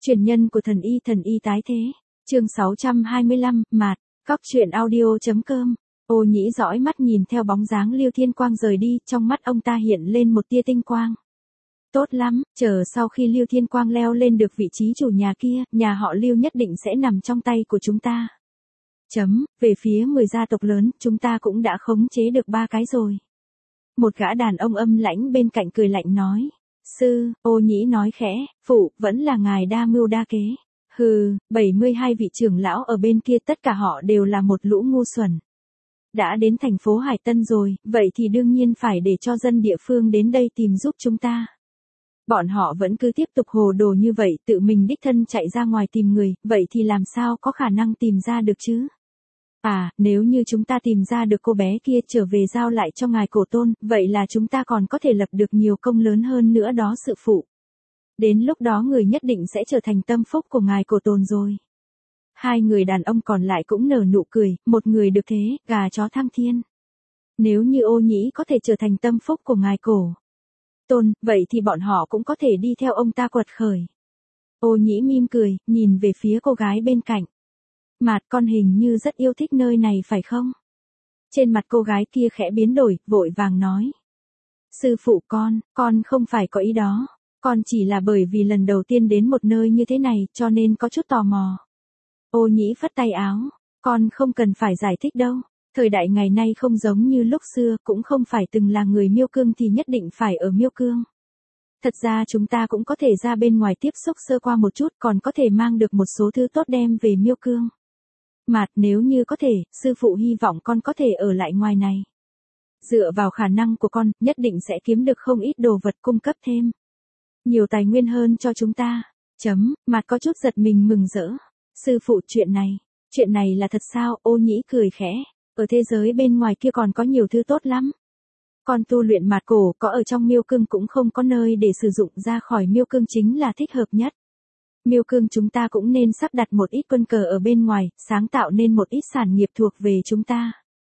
Truyền nhân của thần y tái thế. Chương 625, Mạt, Cóc truyện audio.com. Ô Nhĩ dõi mắt nhìn theo bóng dáng Lưu Thiên Quang rời đi, trong mắt ông ta hiện lên một tia tinh quang. Tốt lắm, chờ sau khi Lưu Thiên Quang leo lên được vị trí chủ nhà kia, nhà họ Lưu nhất định sẽ nằm trong tay của chúng ta. Về phía 10 gia tộc lớn, chúng ta cũng đã khống chế được 3 cái rồi. Một gã đàn ông âm lãnh bên cạnh cười lạnh nói. Sư, Ô Nhĩ nói khẽ, phụ, vẫn là ngài đa mưu đa kế. Hừ, 72 vị trưởng lão ở bên kia tất cả họ đều là một lũ ngu xuẩn. Đã đến thành phố Hải Tân rồi, vậy thì đương nhiên phải để cho dân địa phương đến đây tìm giúp chúng ta. Bọn họ vẫn cứ tiếp tục hồ đồ như vậy, tự mình đích thân chạy ra ngoài tìm người, vậy thì làm sao có khả năng tìm ra được chứ? À, nếu như chúng ta tìm ra được cô bé kia trở về giao lại cho ngài Cổ Tôn, vậy là chúng ta còn có thể lập được nhiều công lớn hơn nữa đó sự phụ. Đến lúc đó người nhất định sẽ trở thành tâm phúc của ngài Cổ Tôn rồi. Hai người đàn ông còn lại cũng nở nụ cười, một người được thế, gà chó thăng thiên. Nếu như Ô Nhĩ có thể trở thành tâm phúc của ngài Cổ Tôn, vậy thì bọn họ cũng có thể đi theo ông ta quật khởi. Ô Nhĩ mỉm cười, nhìn về phía cô gái bên cạnh. Mạt, con hình như rất yêu thích nơi này phải không? Trên mặt cô gái kia khẽ biến đổi, vội vàng nói. Sư phụ con không phải có ý đó. Con chỉ là bởi vì lần đầu tiên đến một nơi như thế này, cho nên có chút tò mò. Ô Nhĩ phất tay áo. Con không cần phải giải thích đâu. Thời đại ngày nay không giống như lúc xưa, cũng không phải từng là người Miêu Cương thì nhất định phải ở Miêu Cương. Thật ra chúng ta cũng có thể ra bên ngoài tiếp xúc sơ qua một chút, còn có thể mang được một số thứ tốt đem về Miêu Cương. Mạt, nếu như có thể, sư phụ hy vọng con có thể ở lại ngoài này. Dựa vào khả năng của con, nhất định sẽ kiếm được không ít đồ vật cung cấp thêm. Nhiều tài nguyên hơn cho chúng ta. Mạt có chút giật mình mừng rỡ. Sư phụ, chuyện này là thật sao? Ô Nhĩ cười khẽ. Ở thế giới bên ngoài kia còn có nhiều thứ tốt lắm. Con tu luyện mạt cổ có ở trong Miêu Cương cũng không có nơi để sử dụng, ra khỏi Miêu Cương chính là thích hợp nhất. Miêu Cương chúng ta cũng nên sắp đặt một ít quân cờ ở bên ngoài, sáng tạo nên một ít sản nghiệp thuộc về chúng ta.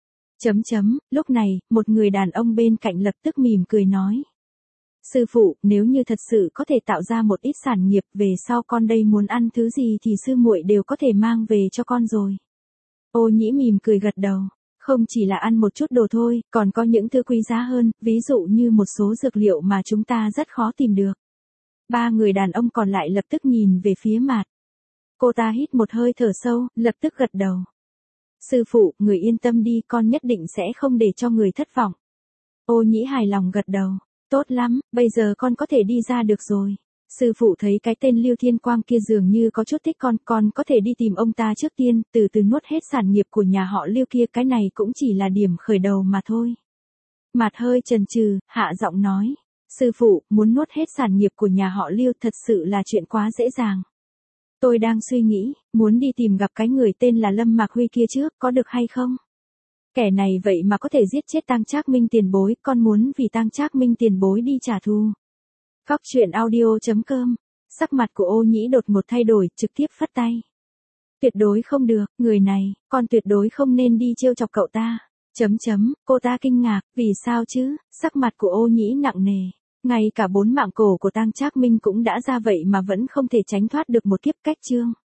Lúc này, một người đàn ông bên cạnh lập tức mỉm cười nói. Sư phụ, nếu như thật sự có thể tạo ra một ít sản nghiệp, về sau con đây muốn ăn thứ gì thì sư muội đều có thể mang về cho con rồi. Ô Nhĩ mỉm cười gật đầu. Không chỉ là ăn một chút đồ thôi, còn có những thứ quý giá hơn, ví dụ như một số dược liệu mà chúng ta rất khó tìm được. Ba người đàn ông còn lại lập tức nhìn về phía Mạt. Cô ta hít một hơi thở sâu, lập tức gật đầu. Sư phụ, người yên tâm đi, con nhất định sẽ không để cho người thất vọng. Ô Nhĩ hài lòng gật đầu. Tốt lắm, bây giờ con có thể đi ra được rồi. Sư phụ thấy cái tên Lưu Thiên Quang kia dường như có chút thích con có thể đi tìm ông ta trước tiên, từ từ nuốt hết sản nghiệp của nhà họ Lưu kia, cái này cũng chỉ là điểm khởi đầu mà thôi. Mạt hơi chần chừ, hạ giọng nói. Sư phụ, muốn nuốt hết sản nghiệp của nhà họ Lưu thật sự là chuyện quá dễ dàng. Tôi đang suy nghĩ, muốn đi tìm gặp cái người tên là Lâm Mạc Huy kia trước, có được hay không? Kẻ này vậy mà có thể giết chết Tang Trác Minh tiền bối, con muốn vì Tang Trác Minh tiền bối đi trả thù. Cóc truyện audio.com. Sắc mặt của Ô Nhĩ đột một thay đổi, trực tiếp phất tay. Tuyệt đối không được, người này, con tuyệt đối không nên đi trêu chọc cậu ta. Cô ta kinh ngạc, vì sao chứ? Sắc mặt của Ô Nhĩ nặng nề. Ngay cả 4 mạng cổ của Tang Trác Minh cũng đã ra vậy mà vẫn không thể tránh thoát được một kiếp cách chương.